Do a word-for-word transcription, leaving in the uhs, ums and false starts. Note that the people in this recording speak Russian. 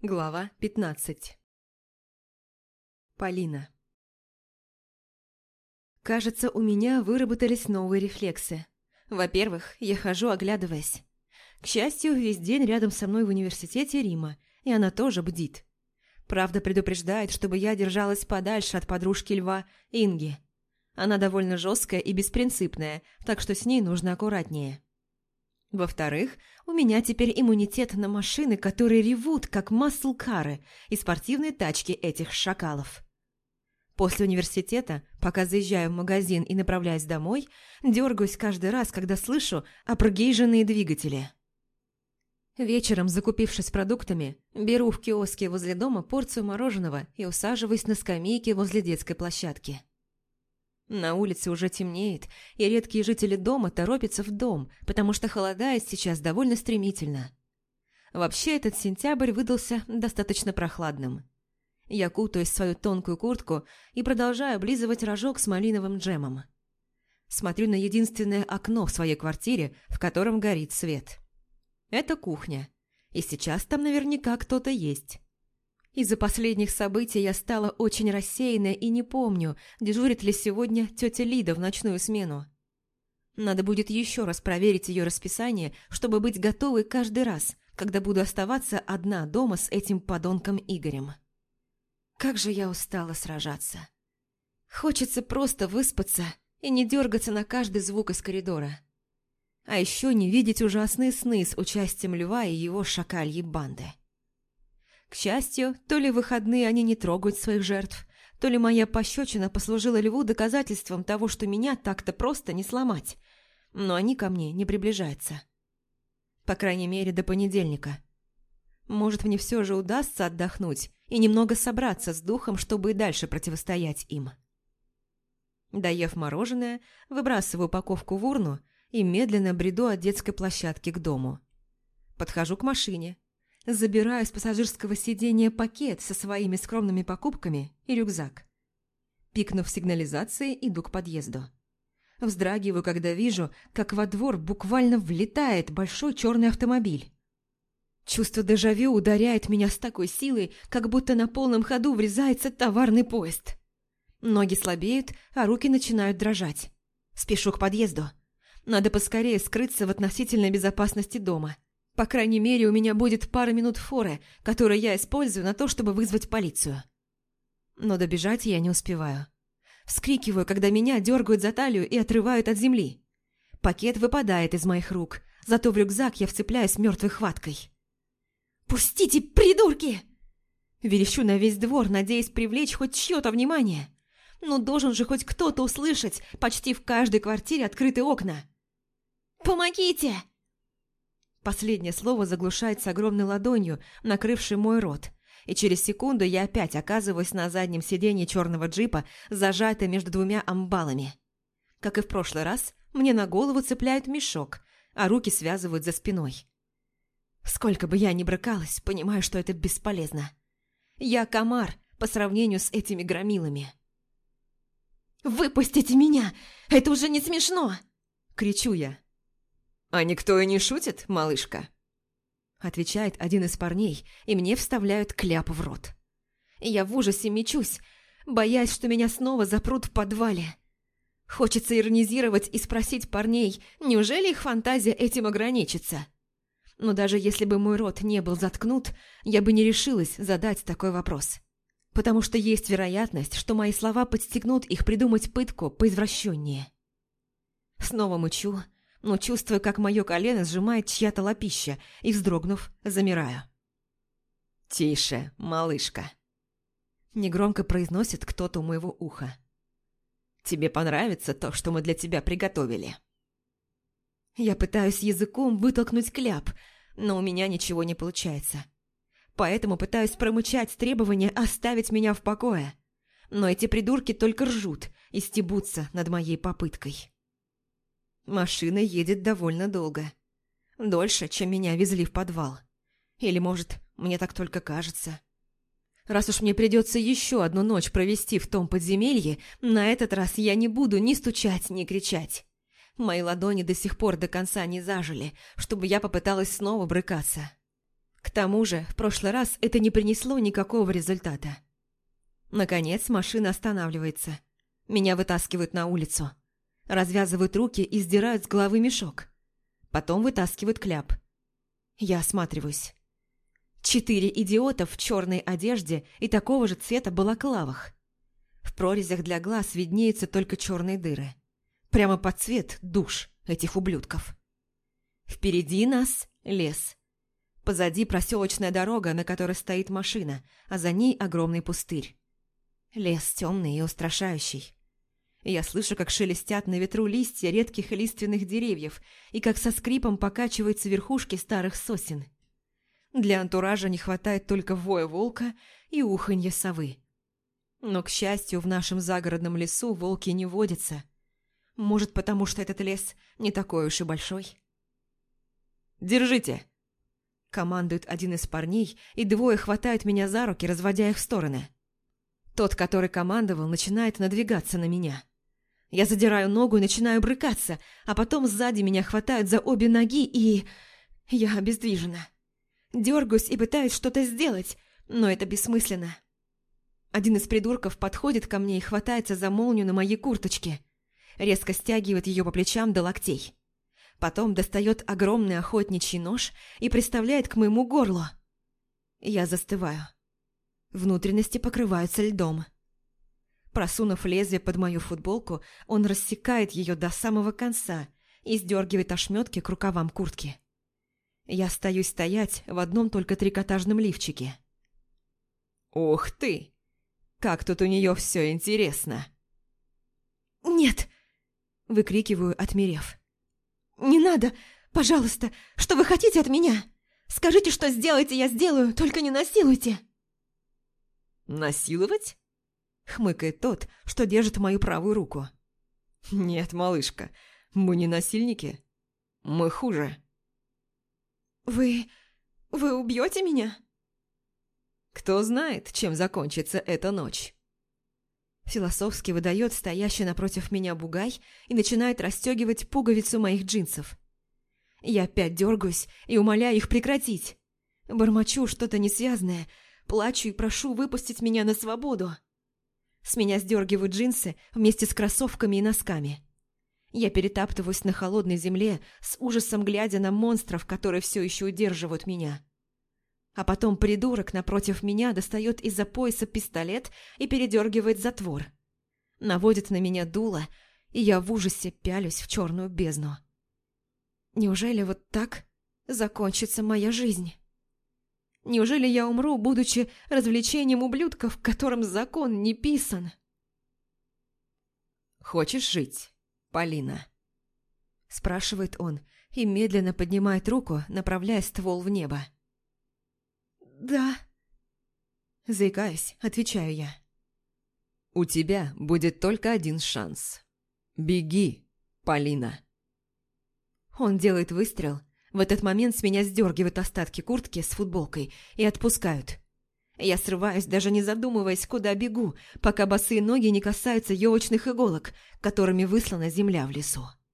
Глава пятнадцать. Полина. Кажется, у меня выработались новые рефлексы. Во-первых, я хожу, оглядываясь. К счастью, весь день рядом со мной в университете Рима, и она тоже бдит. Правда, предупреждает, чтобы я держалась подальше от подружки льва Инги. Она довольно жесткая и беспринципная, так что с ней нужно аккуратнее. Во-вторых, у меня теперь иммунитет на машины, которые ревут, как маслкары, и спортивные тачки этих шакалов. После университета, пока заезжаю в магазин и направляюсь домой, дергаюсь каждый раз, когда слышу опрогейженные двигатели. Вечером, закупившись продуктами, беру в киоске возле дома порцию мороженого и усаживаюсь на скамейке возле детской площадки. На улице уже темнеет, и редкие жители дома торопятся в дом, потому что холодает сейчас довольно стремительно. Вообще, этот сентябрь выдался достаточно прохладным. Я кутаюсь в свою тонкую куртку и продолжаю облизывать рожок с малиновым джемом. Смотрю на единственное окно в своей квартире, в котором горит свет. Это кухня, и сейчас там наверняка кто-то есть. Из-за последних событий я стала очень рассеянная и не помню, дежурит ли сегодня тетя Лида в ночную смену. Надо будет еще раз проверить ее расписание, чтобы быть готовой каждый раз, когда буду оставаться одна дома с этим подонком Игорем. Как же я устала сражаться. Хочется просто выспаться и не дергаться на каждый звук из коридора. А еще не видеть ужасные сны с участием льва и его шакальей банды. К счастью, то ли в выходные они не трогают своих жертв, то ли моя пощечина послужила льву доказательством того, что меня так-то просто не сломать, но они ко мне не приближаются. По крайней мере, до понедельника. Может, мне все же удастся отдохнуть и немного собраться с духом, чтобы и дальше противостоять им. Доев мороженое, выбрасываю упаковку в урну и медленно бреду от детской площадки к дому. Подхожу к машине. Забираю с пассажирского сиденья пакет со своими скромными покупками и рюкзак. Пикнув сигнализации, иду к подъезду. Вздрагиваю, когда вижу, как во двор буквально влетает большой черный автомобиль. Чувство дежавю ударяет меня с такой силой, как будто на полном ходу врезается товарный поезд. Ноги слабеют, а руки начинают дрожать. Спешу к подъезду. Надо поскорее скрыться в относительной безопасности дома. По крайней мере, у меня будет пара минут форы, которые я использую на то, чтобы вызвать полицию. Но добежать я не успеваю. Вскрикиваю, когда меня дергают за талию и отрывают от земли. Пакет выпадает из моих рук, зато в рюкзак я вцепляюсь мертвой хваткой. «Пустите, придурки!» Верещу на весь двор, надеясь привлечь хоть чье-то внимание. Но должен же хоть кто-то услышать, почти в каждой квартире открыты окна. «Помогите!» Последнее слово заглушается огромной ладонью, накрывшей мой рот, и через секунду я опять оказываюсь на заднем сиденье черного джипа, зажатой между двумя амбалами. Как и в прошлый раз, мне на голову цепляют мешок, а руки связывают за спиной. Сколько бы я ни брыкалась, понимаю, что это бесполезно. Я комар по сравнению с этими громилами. «Выпустите меня! Это уже не смешно!» – кричу я. «А никто и не шутит, малышка?» Отвечает один из парней, и мне вставляют кляп в рот. Я в ужасе мечусь, боясь, что меня снова запрут в подвале. Хочется иронизировать и спросить парней, неужели их фантазия этим ограничится? Но даже если бы мой рот не был заткнут, я бы не решилась задать такой вопрос. Потому что есть вероятность, что мои слова подстегнут их придумать пытку поизвращеннее. Снова мычу, но чувствую, как мое колено сжимает чья-то лапища, и, вздрогнув, замираю. «Тише, малышка», – негромко произносит кто-то у моего уха. «Тебе понравится то, что мы для тебя приготовили». Я пытаюсь языком вытолкнуть кляп, но у меня ничего не получается. Поэтому пытаюсь промычать требование оставить меня в покое. Но эти придурки только ржут и стебутся над моей попыткой. Машина едет довольно долго. Дольше, чем меня везли в подвал. Или, может, мне так только кажется. Раз уж мне придется еще одну ночь провести в том подземелье, на этот раз я не буду ни стучать, ни кричать. Мои ладони до сих пор до конца не зажили, чтобы я попыталась снова брыкаться. К тому же, в прошлый раз это не принесло никакого результата. Наконец машина останавливается. Меня вытаскивают на улицу. Развязывают руки и сдирают с головы мешок. Потом вытаскивают кляп. Я осматриваюсь. Четыре идиота в черной одежде и такого же цвета балаклавах. В прорезях для глаз виднеются только черные дыры. Прямо под цвет душ этих ублюдков. Впереди нас лес. Позади проселочная дорога, на которой стоит машина, а за ней огромный пустырь. Лес темный и устрашающий. Я слышу, как шелестят на ветру листья редких лиственных деревьев и как со скрипом покачиваются верхушки старых сосен. Для антуража не хватает только воя волка и уханья совы. Но, к счастью, в нашем загородном лесу волки не водятся. Может, потому что этот лес не такой уж и большой? «Держите!» – командует один из парней, и двое хватают меня за руки, разводя их в стороны. Тот, который командовал, начинает надвигаться на меня. Я задираю ногу и начинаю брыкаться, а потом сзади меня хватают за обе ноги, и... я обездвижена. Дергаюсь и пытаюсь что-то сделать, но это бессмысленно. Один из придурков подходит ко мне и хватается за молнию на моей курточке. Резко стягивает ее по плечам до локтей. Потом достает огромный охотничий нож и приставляет к моему горлу. Я застываю. Внутренности покрываются льдом. Просунув лезвие под мою футболку, он рассекает ее до самого конца и сдергивает ошметки к рукавам куртки. Я остаюсь стоять в одном только трикотажном лифчике. «Ух ты! Как тут у нее все интересно!» «Нет!» – выкрикиваю, отмерев. «Не надо! Пожалуйста! Что вы хотите от меня? Скажите, что сделаете, я сделаю, только не насилуйте!» «Насиловать?» – хмыкает тот, что держит мою правую руку. «Нет, малышка, мы не насильники. Мы хуже». «Вы... вы убьете меня?» «Кто знает, чем закончится эта ночь?» Философски выдает стоящий напротив меня бугай и начинает расстегивать пуговицу моих джинсов. Я опять дергаюсь и умоляю их прекратить. Бормочу что-то несвязное, плачу и прошу выпустить меня на свободу. С меня сдергивают джинсы вместе с кроссовками и носками. Я перетаптываюсь на холодной земле, с ужасом глядя на монстров, которые все еще удерживают меня. А потом придурок напротив меня достает из-за пояса пистолет и передергивает затвор. Наводит на меня дуло, и я в ужасе пялюсь в черную бездну. Неужели вот так закончится моя жизнь? Неужели я умру, будучи развлечением ублюдков, которым закон не писан? «Хочешь жить, Полина?» Спрашивает он и медленно поднимает руку, направляя ствол в небо. «Да». Заикаясь, отвечаю я. «У тебя будет только один шанс. Беги, Полина». Он делает выстрел. В этот момент с меня сдергивают остатки куртки с футболкой и отпускают. Я срываюсь, даже не задумываясь, куда бегу, пока босые ноги не касаются елочных иголок, которыми выслана земля в лесу.